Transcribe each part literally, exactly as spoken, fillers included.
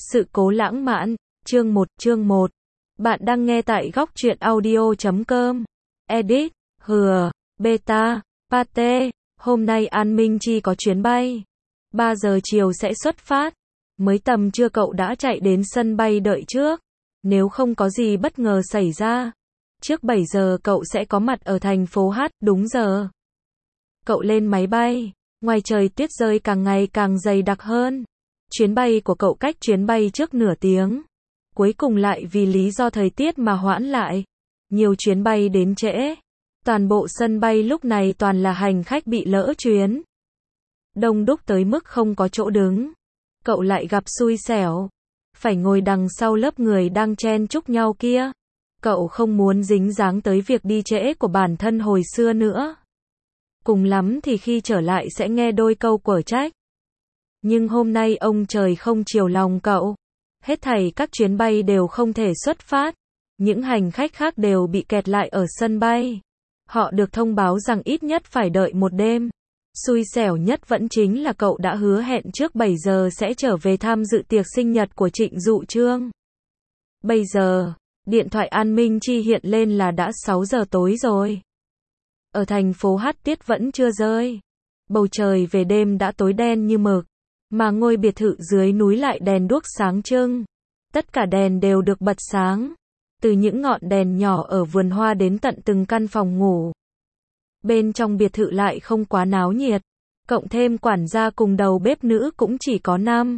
Sự cố lãng mạn, chương một, chương một. Bạn đang nghe tại góc truyện audio chấm com. Edit, hừa, beta, pate. Hôm nay An Minh Chi có chuyến bay. ba giờ chiều sẽ xuất phát. Mới tầm trưa cậu đã chạy đến sân bay đợi trước. Nếu không có gì bất ngờ xảy ra, trước bảy giờ cậu sẽ có mặt ở thành phố H, đúng giờ. Cậu lên máy bay. Ngoài trời tuyết rơi càng ngày càng dày đặc hơn. Chuyến bay của cậu cách chuyến bay trước nửa tiếng. Cuối cùng lại vì lý do thời tiết mà hoãn lại. Nhiều chuyến bay đến trễ. Toàn bộ sân bay lúc này toàn là hành khách bị lỡ chuyến. Đông đúc tới mức không có chỗ đứng. Cậu lại gặp xui xẻo. Phải ngồi đằng sau lớp người đang chen chúc nhau kia. Cậu không muốn dính dáng tới việc đi trễ của bản thân hồi xưa nữa. Cùng lắm thì khi trở lại sẽ nghe đôi câu quở trách. Nhưng hôm nay ông trời không chiều lòng cậu. Hết thảy các chuyến bay đều không thể xuất phát. Những hành khách khác đều bị kẹt lại ở sân bay. Họ được thông báo rằng ít nhất phải đợi một đêm. Xui xẻo nhất vẫn chính là cậu đã hứa hẹn trước bảy giờ sẽ trở về tham dự tiệc sinh nhật của Trịnh Dụ Trương. Bây giờ, điện thoại An Minh Chi hiện lên là đã sáu giờ tối rồi. Ở thành phố H tiết vẫn chưa rơi. Bầu trời về đêm đã tối đen như mực. Mà ngôi biệt thự dưới núi lại đèn đuốc sáng trưng. Tất cả đèn đều được bật sáng. Từ những ngọn đèn nhỏ ở vườn hoa đến tận từng căn phòng ngủ. Bên trong biệt thự lại không quá náo nhiệt. Cộng thêm quản gia cùng đầu bếp nữ cũng chỉ có năm,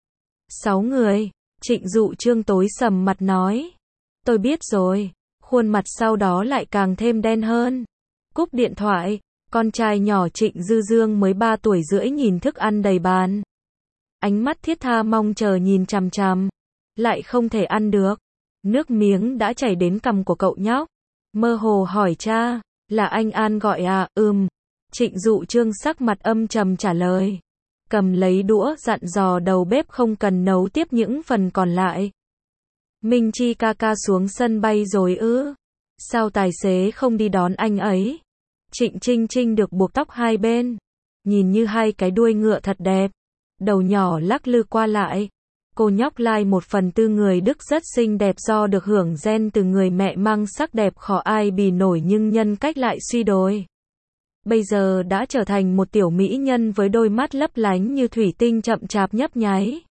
sáu người. Trịnh Dụ Trương tối sầm mặt nói. Tôi biết rồi. Khuôn mặt sau đó lại càng thêm đen hơn. Cúp điện thoại. Con trai nhỏ Trịnh Dư Dương mới ba tuổi rưỡi nhìn thức ăn đầy bàn. Ánh mắt thiết tha mong chờ nhìn chằm chằm. Lại không thể ăn được. Nước miếng đã chảy đến cằm của cậu nhóc. Mơ hồ hỏi cha, là anh An gọi à, ừm. Trịnh Dụ Trương sắc mặt âm trầm trả lời. Cầm lấy đũa dặn dò đầu bếp không cần nấu tiếp những phần còn lại. Minh Chi ca ca xuống sân bay rồi ư? Sao tài xế không đi đón anh ấy? Trịnh Trinh Trinh được buộc tóc hai bên. Nhìn như hai cái đuôi ngựa thật đẹp. Đầu nhỏ lắc lư qua lại. Cô nhóc lai một phần tư người Đức rất xinh đẹp do được hưởng gen từ người mẹ mang sắc đẹp khó ai bì nổi nhưng nhân cách lại suy đồi. Bây giờ đã trở thành một tiểu mỹ nhân với đôi mắt lấp lánh như thủy tinh chậm chạp nhấp nháy.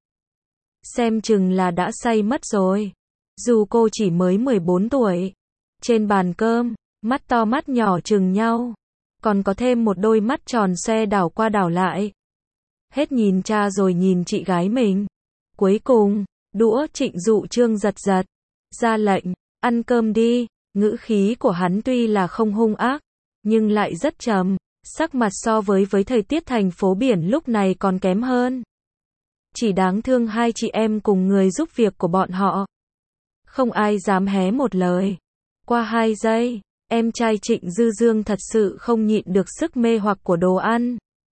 Xem chừng là đã say mất rồi. Dù cô chỉ mới mười bốn tuổi. Trên bàn cơm, mắt to mắt nhỏ chừng nhau. Còn có thêm một đôi mắt tròn xoe đảo qua đảo lại. Hết nhìn cha rồi nhìn chị gái mình. Cuối cùng, đũa Trịnh Dụ Trương giật giật. Ra lệnh, ăn cơm đi. Ngữ khí của hắn tuy là không hung ác, nhưng lại rất trầm. Sắc mặt so với với thời tiết thành phố biển lúc này còn kém hơn. Chỉ đáng thương hai chị em cùng người giúp việc của bọn họ. Không ai dám hé một lời. Qua hai giây, em trai Trịnh Dư Dương thật sự không nhịn được sức mê hoặc của đồ ăn.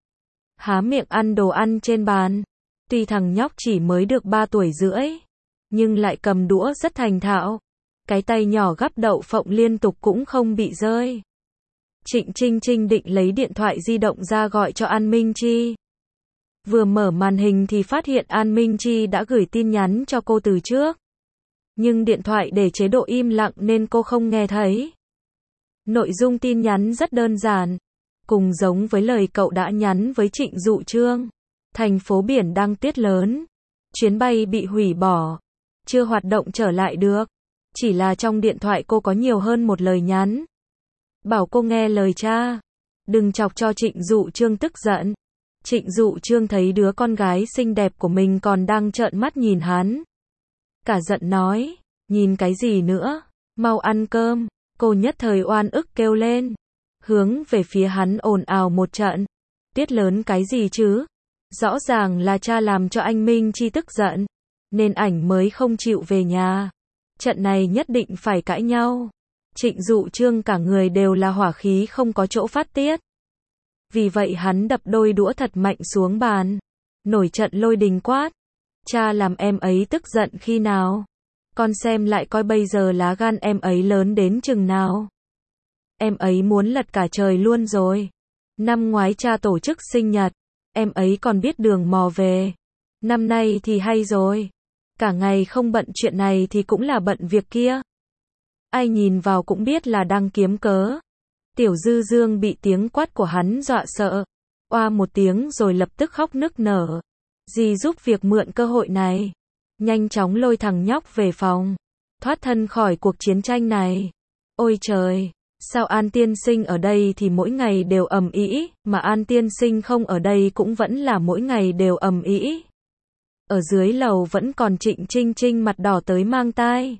Há miệng ăn đồ ăn trên bàn. Tuy thằng nhóc chỉ mới được ba tuổi rưỡi, nhưng lại cầm đũa rất thành thạo. Cái tay nhỏ gắp đậu phộng liên tục cũng không bị rơi. Trịnh Trinh Trinh định lấy điện thoại di động ra gọi cho An Minh Chi. Vừa mở màn hình thì phát hiện An Minh Chi đã gửi tin nhắn cho cô từ trước. Nhưng điện thoại để chế độ im lặng nên cô không nghe thấy. Nội dung tin nhắn rất đơn giản. Cùng giống với lời cậu đã nhắn với Trịnh Dụ Trương. Thành phố biển đang tuyết lớn. Chuyến bay bị hủy bỏ. Chưa hoạt động trở lại được. Chỉ là trong điện thoại cô có nhiều hơn một lời nhắn. Bảo cô nghe lời cha. Đừng chọc cho Trịnh Dụ Trương tức giận. Trịnh Dụ Trương thấy đứa con gái xinh đẹp của mình còn đang trợn mắt nhìn hắn. Cả giận nói. Nhìn cái gì nữa? Mau ăn cơm. Cô nhất thời oan ức kêu lên. Hướng về phía hắn ồn ào một trận. Tuyết lớn cái gì chứ? Rõ ràng là cha làm cho anh Minh Chi tức giận. Nên ảnh mới không chịu về nhà. Trận này nhất định phải cãi nhau. Trịnh Dụ Trương cả người đều là hỏa khí không có chỗ phát tiết. Vì vậy hắn đập đôi đũa thật mạnh xuống bàn. Nổi trận lôi đình quát. Cha làm em ấy tức giận khi nào? Con xem lại coi bây giờ lá gan em ấy lớn đến chừng nào. Em ấy muốn lật cả trời luôn rồi. Năm ngoái cha tổ chức sinh nhật. Em ấy còn biết đường mò về. Năm nay thì hay rồi. Cả ngày không bận chuyện này thì cũng là bận việc kia. Ai nhìn vào cũng biết là đang kiếm cớ. Tiểu Dư Dương bị tiếng quát của hắn dọa sợ. Oa một tiếng rồi lập tức khóc nức nở. Dì giúp việc mượn cơ hội này. Nhanh chóng lôi thằng nhóc về phòng. Thoát thân khỏi cuộc chiến tranh này. Ôi trời! Sao An tiên sinh ở đây thì mỗi ngày đều ầm ĩ, mà An tiên sinh không ở đây cũng vẫn là mỗi ngày đều ầm ĩ. Ở dưới lầu vẫn còn Trịnh Trinh Trinh mặt đỏ tới mang tai.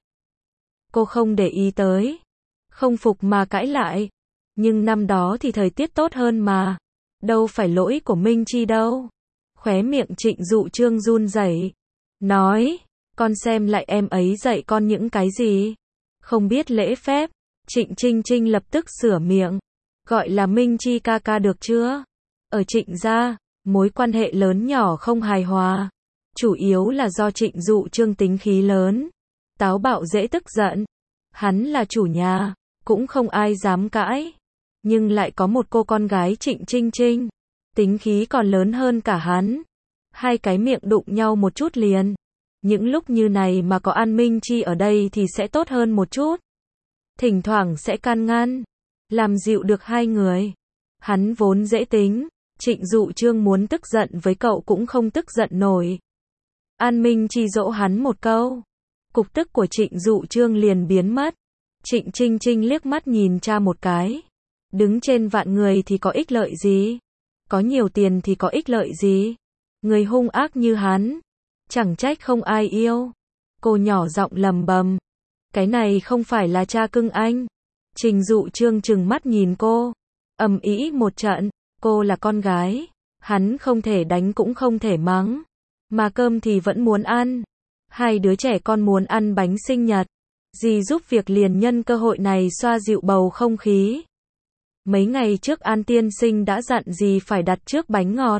Cô không để ý tới. Không phục mà cãi lại. Nhưng năm đó thì thời tiết tốt hơn mà. Đâu phải lỗi của Minh Chi đâu. Khóe miệng Trịnh Dụ Trương run rẩy. Nói, con xem lại em ấy dạy con những cái gì. Không biết lễ phép. Trịnh Trinh Trinh lập tức sửa miệng. Gọi là Minh Chi ca ca được chưa? Ở Trịnh gia, mối quan hệ lớn nhỏ không hài hòa. Chủ yếu là do Trịnh Dụ Trương tính khí lớn. Táo bạo dễ tức giận. Hắn là chủ nhà, cũng không ai dám cãi. Nhưng lại có một cô con gái Trịnh Trinh Trinh. Tính khí còn lớn hơn cả hắn. Hai cái miệng đụng nhau một chút liền. Những lúc như này mà có An Minh Chi ở đây thì sẽ tốt hơn một chút. Thỉnh thoảng sẽ can ngăn. Làm dịu được hai người. Hắn vốn dễ tính. Trịnh Dụ Trương muốn tức giận với cậu cũng không tức giận nổi. An Minh Chi dỗ hắn một câu. Cục tức của Trịnh Dụ Trương liền biến mất. Trịnh Trinh Trinh liếc mắt nhìn cha một cái. Đứng trên vạn người thì có ích lợi gì? Có nhiều tiền thì có ích lợi gì? Người hung ác như hắn. Chẳng trách không ai yêu. Cô nhỏ giọng lầm bầm. Cái này không phải là cha cưng anh. Trình Dụ Trương trừng mắt nhìn cô. Ầm ĩ một trận. Cô là con gái. Hắn không thể đánh cũng không thể mắng. Mà cơm thì vẫn muốn ăn. Hai đứa trẻ con muốn ăn bánh sinh nhật. Dì giúp việc liền nhân cơ hội này xoa dịu bầu không khí. Mấy ngày trước An tiên sinh đã dặn dì phải đặt trước bánh ngọt.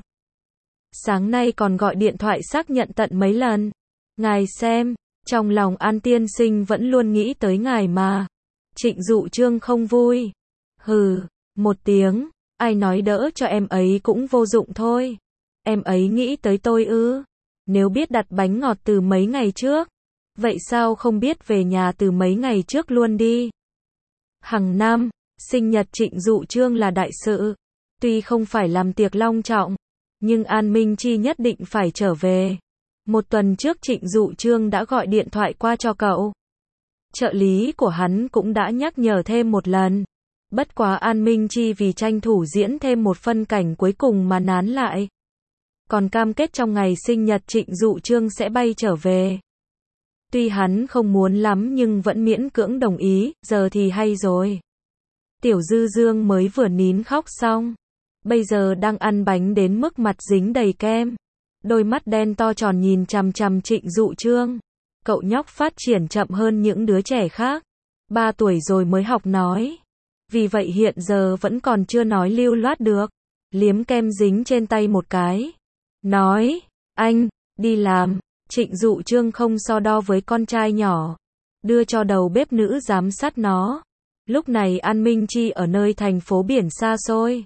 Sáng nay còn gọi điện thoại xác nhận tận mấy lần. Ngài xem, trong lòng An tiên sinh vẫn luôn nghĩ tới ngài mà. Trịnh Dụ Trương không vui. Hừ, một tiếng, ai nói đỡ cho em ấy cũng vô dụng thôi. Em ấy nghĩ tới tôi ư? Nếu biết đặt bánh ngọt từ mấy ngày trước, vậy sao không biết về nhà từ mấy ngày trước luôn đi? Hằng năm, sinh nhật Trịnh Dụ Trương là đại sự. Tuy không phải làm tiệc long trọng, nhưng An Minh Chi nhất định phải trở về. Một tuần trước Trịnh Dụ Trương đã gọi điện thoại qua cho cậu. Trợ lý của hắn cũng đã nhắc nhở thêm một lần. Bất quá An Minh Chi vì tranh thủ diễn thêm một phân cảnh cuối cùng mà nán lại. Còn cam kết trong ngày sinh nhật Trịnh Dụ Trương sẽ bay trở về. Tuy hắn không muốn lắm nhưng vẫn miễn cưỡng đồng ý, giờ thì hay rồi. Tiểu Dư Dương mới vừa nín khóc xong. Bây giờ đang ăn bánh đến mức mặt dính đầy kem. Đôi mắt đen to tròn nhìn chằm chằm Trịnh Dụ Trương. Cậu nhóc phát triển chậm hơn những đứa trẻ khác. Ba tuổi rồi mới học nói. Vì vậy hiện giờ vẫn còn chưa nói lưu loát được. Liếm kem dính trên tay một cái. Nói, anh, đi làm. Trịnh Dụ Trương không so đo với con trai nhỏ. Đưa cho đầu bếp nữ giám sát nó. Lúc này An Minh Chi ở nơi thành phố biển xa xôi.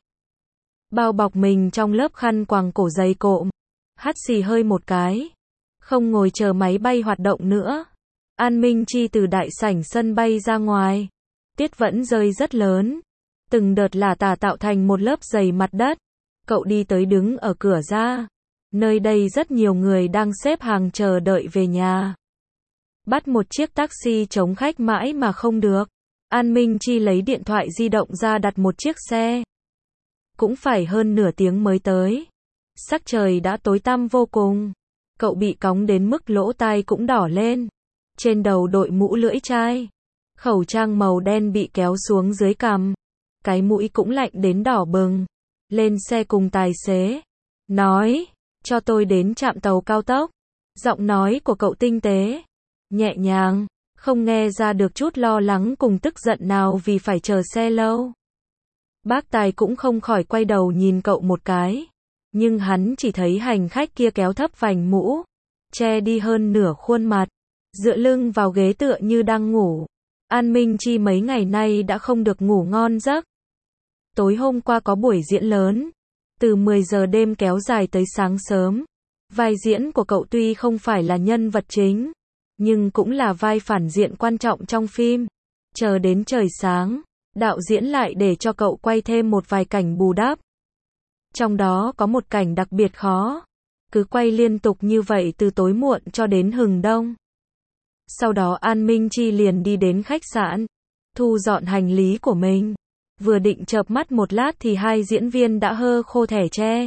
Bao bọc mình trong lớp khăn quàng cổ dày cộm. Hắt xì hơi một cái. Không ngồi chờ máy bay hoạt động nữa. An Minh Chi từ đại sảnh sân bay ra ngoài. Tiết vẫn rơi rất lớn. Từng đợt lả tả tạo thành một lớp dày mặt đất. Cậu đi tới đứng ở cửa ra. Nơi đây rất nhiều người đang xếp hàng chờ đợi về nhà. Bắt một chiếc taxi chống khách mãi mà không được. An Minh Chi lấy điện thoại di động ra đặt một chiếc xe. Cũng phải hơn nửa tiếng mới tới. Sắc trời đã tối tăm vô cùng. Cậu bị cóng đến mức lỗ tai cũng đỏ lên. Trên đầu đội mũ lưỡi chai. Khẩu trang màu đen bị kéo xuống dưới cằm. Cái mũi cũng lạnh đến đỏ bừng. Lên xe cùng tài xế. Nói, cho tôi đến trạm tàu cao tốc. Giọng nói của cậu tinh tế. Nhẹ nhàng. Không nghe ra được chút lo lắng cùng tức giận nào vì phải chờ xe lâu. Bác tài cũng không khỏi quay đầu nhìn cậu một cái. Nhưng hắn chỉ thấy hành khách kia kéo thấp vành mũ. Che đi hơn nửa khuôn mặt. Dựa lưng vào ghế tựa như đang ngủ. An Minh Chi mấy ngày nay đã không được ngủ ngon giấc. Tối hôm qua có buổi diễn lớn. Từ mười giờ đêm kéo dài tới sáng sớm. Vai diễn của cậu tuy không phải là nhân vật chính, nhưng cũng là vai phản diện quan trọng trong phim. Chờ đến trời sáng, đạo diễn lại để cho cậu quay thêm một vài cảnh bù đắp. Trong đó có một cảnh đặc biệt khó, cứ quay liên tục như vậy từ tối muộn cho đến hừng đông. Sau đó An Minh Chi liền đi đến khách sạn, thu dọn hành lý của mình. Vừa định chợp mắt một lát thì hai diễn viên đã hơ khô thẻ tre.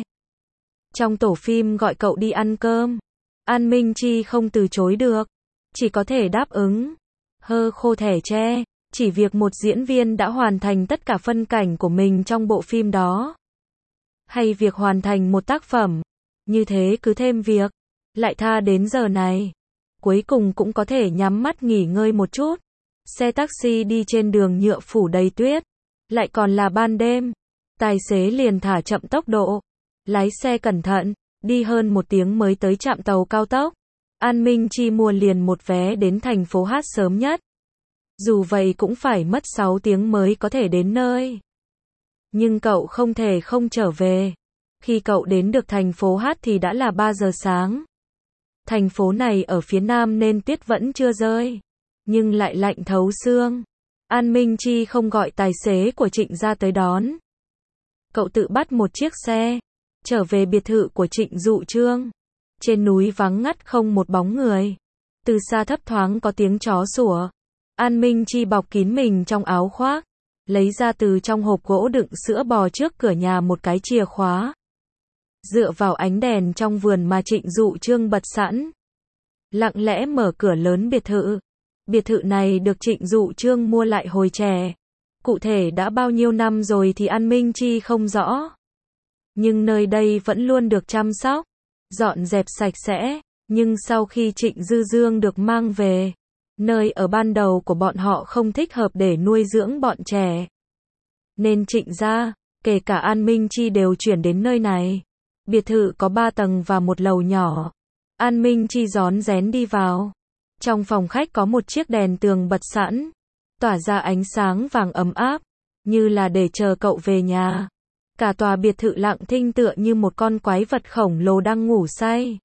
Trong tổ phim gọi cậu đi ăn cơm, An Minh Chi không từ chối được, chỉ có thể đáp ứng. Hơ khô thẻ tre, chỉ việc một diễn viên đã hoàn thành tất cả phân cảnh của mình trong bộ phim đó. Hay việc hoàn thành một tác phẩm, như thế cứ thêm việc, lại tha đến giờ này. Cuối cùng cũng có thể nhắm mắt nghỉ ngơi một chút. Xe taxi đi trên đường nhựa phủ đầy tuyết, lại còn là ban đêm. Tài xế liền thả chậm tốc độ, lái xe cẩn thận, đi hơn một tiếng mới tới trạm tàu cao tốc. An Minh Chi mua liền một vé đến thành phố Hát sớm nhất. Dù vậy cũng phải mất sáu tiếng mới có thể đến nơi. Nhưng cậu không thể không trở về. Khi cậu đến được thành phố Hát thì đã là ba giờ sáng. Thành phố này ở phía nam nên tuyết vẫn chưa rơi, nhưng lại lạnh thấu xương. An Minh Chi không gọi tài xế của Trịnh ra tới đón. Cậu tự bắt một chiếc xe, trở về biệt thự của Trịnh Dụ Trương. Trên núi vắng ngắt không một bóng người. Từ xa thấp thoáng có tiếng chó sủa. An Minh Chi bọc kín mình trong áo khoác, lấy ra từ trong hộp gỗ đựng sữa bò trước cửa nhà một cái chìa khóa. Dựa vào ánh đèn trong vườn mà Trịnh Dụ Trương bật sẵn, lặng lẽ mở cửa lớn biệt thự. Biệt thự này được Trịnh Dụ Trương mua lại hồi trẻ. Cụ thể đã bao nhiêu năm rồi thì An Minh Chi không rõ. Nhưng nơi đây vẫn luôn được chăm sóc, dọn dẹp sạch sẽ. Nhưng sau khi Trịnh Dư Dương được mang về, nơi ở ban đầu của bọn họ không thích hợp để nuôi dưỡng bọn trẻ, nên Trịnh gia, kể cả An Minh Chi đều chuyển đến nơi này. Biệt thự có ba tầng và một lầu nhỏ. An Minh Chi rón rén đi vào. Trong phòng khách có một chiếc đèn tường bật sẵn, tỏa ra ánh sáng vàng ấm áp, như là để chờ cậu về nhà. Cả tòa biệt thự lặng thinh tựa như một con quái vật khổng lồ đang ngủ say.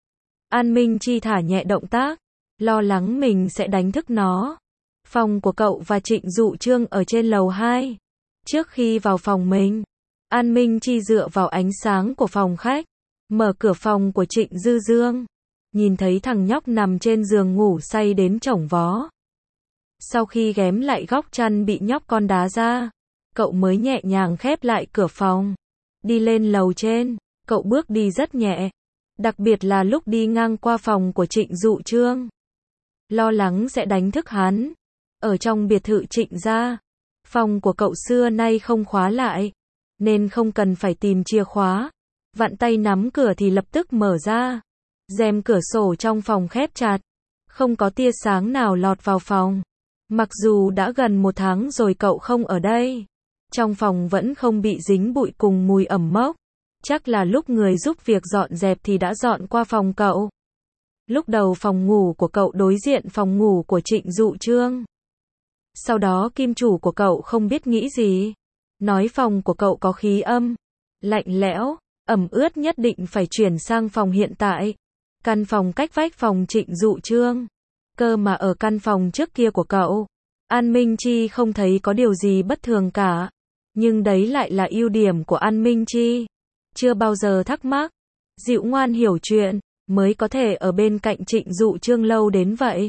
An Minh Chi thả nhẹ động tác, lo lắng mình sẽ đánh thức nó. Phòng của cậu và Trịnh Dụ Trương ở trên lầu hai. Trước khi vào phòng mình, An Minh Chi dựa vào ánh sáng của phòng khách, mở cửa phòng của Trịnh Dư Dương, nhìn thấy thằng nhóc nằm trên giường ngủ say đến chổng vó. Sau khi ghém lại góc chăn bị nhóc con đá ra, cậu mới nhẹ nhàng khép lại cửa phòng. Đi lên lầu trên, cậu bước đi rất nhẹ, đặc biệt là lúc đi ngang qua phòng của Trịnh Dụ Trương. Lo lắng sẽ đánh thức hắn. Ở trong biệt thự Trịnh gia, phòng của cậu xưa nay không khóa lại, nên không cần phải tìm chìa khóa. Vặn tay nắm cửa thì lập tức mở ra. Rèm cửa sổ trong phòng khép chặt, không có tia sáng nào lọt vào phòng. Mặc dù đã gần một tháng rồi cậu không ở đây, trong phòng vẫn không bị dính bụi cùng mùi ẩm mốc. Chắc là lúc người giúp việc dọn dẹp thì đã dọn qua phòng cậu. Lúc đầu phòng ngủ của cậu đối diện phòng ngủ của Trịnh Dụ Trương. Sau đó kim chủ của cậu không biết nghĩ gì, nói phòng của cậu có khí âm, lạnh lẽo, ẩm ướt, nhất định phải chuyển sang phòng hiện tại. Căn phòng cách vách phòng Trịnh Dụ Trương. Cơ mà ở căn phòng trước kia của cậu, An Minh Chi không thấy có điều gì bất thường cả. Nhưng đấy lại là ưu điểm của An Minh Chi. Chưa bao giờ thắc mắc, dịu ngoan hiểu chuyện, mới có thể ở bên cạnh Trịnh Dụ Trương lâu đến vậy.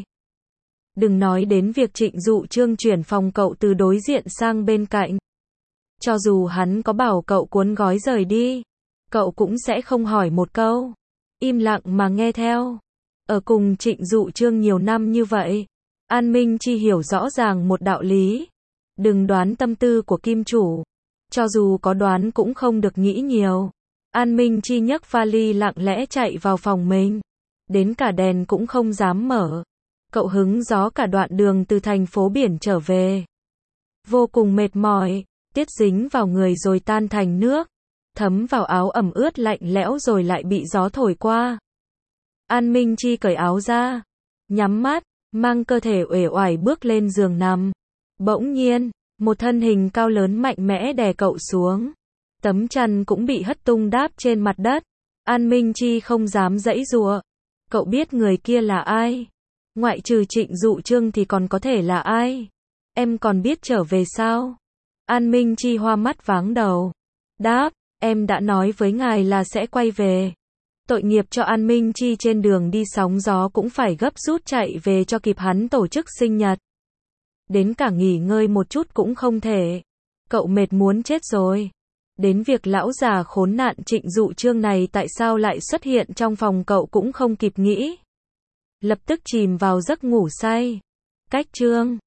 Đừng nói đến việc Trịnh Dụ Trương chuyển phòng cậu từ đối diện sang bên cạnh. Cho dù hắn có bảo cậu cuốn gói rời đi, cậu cũng sẽ không hỏi một câu. Im lặng mà nghe theo. Ở cùng Trịnh Dụ Trương nhiều năm như vậy, An Minh Chi hiểu rõ ràng một đạo lý. Đừng đoán tâm tư của kim chủ. Cho dù có đoán cũng không được nghĩ nhiều. An Minh Chi nhấc vali lặng lẽ chạy vào phòng mình. Đến cả đèn cũng không dám mở. Cậu hứng gió cả đoạn đường từ thành phố biển trở về. Vô cùng mệt mỏi, tiết dính vào người rồi tan thành nước, thấm vào áo ẩm ướt lạnh lẽo rồi lại bị gió thổi qua. An Minh Chi cởi áo ra, nhắm mắt, mang cơ thể uể oải bước lên giường nằm. Bỗng nhiên, một thân hình cao lớn mạnh mẽ đè cậu xuống. Tấm chăn cũng bị hất tung đáp trên mặt đất. An Minh Chi không dám giãy giụa. Cậu biết người kia là ai? Ngoại trừ Trịnh Dụ Trương thì còn có thể là ai? Em còn biết trở về sao? An Minh Chi hoa mắt váng đầu. Đáp, em đã nói với ngài là sẽ quay về. Tội nghiệp cho An Minh Chi trên đường đi sóng gió cũng phải gấp rút chạy về cho kịp hắn tổ chức sinh nhật. Đến cả nghỉ ngơi một chút cũng không thể. Cậu mệt muốn chết rồi. Đến việc lão già khốn nạn Trịnh Dụ Trương này tại sao lại xuất hiện trong phòng cậu cũng không kịp nghĩ. Lập tức chìm vào giấc ngủ say. Cách chương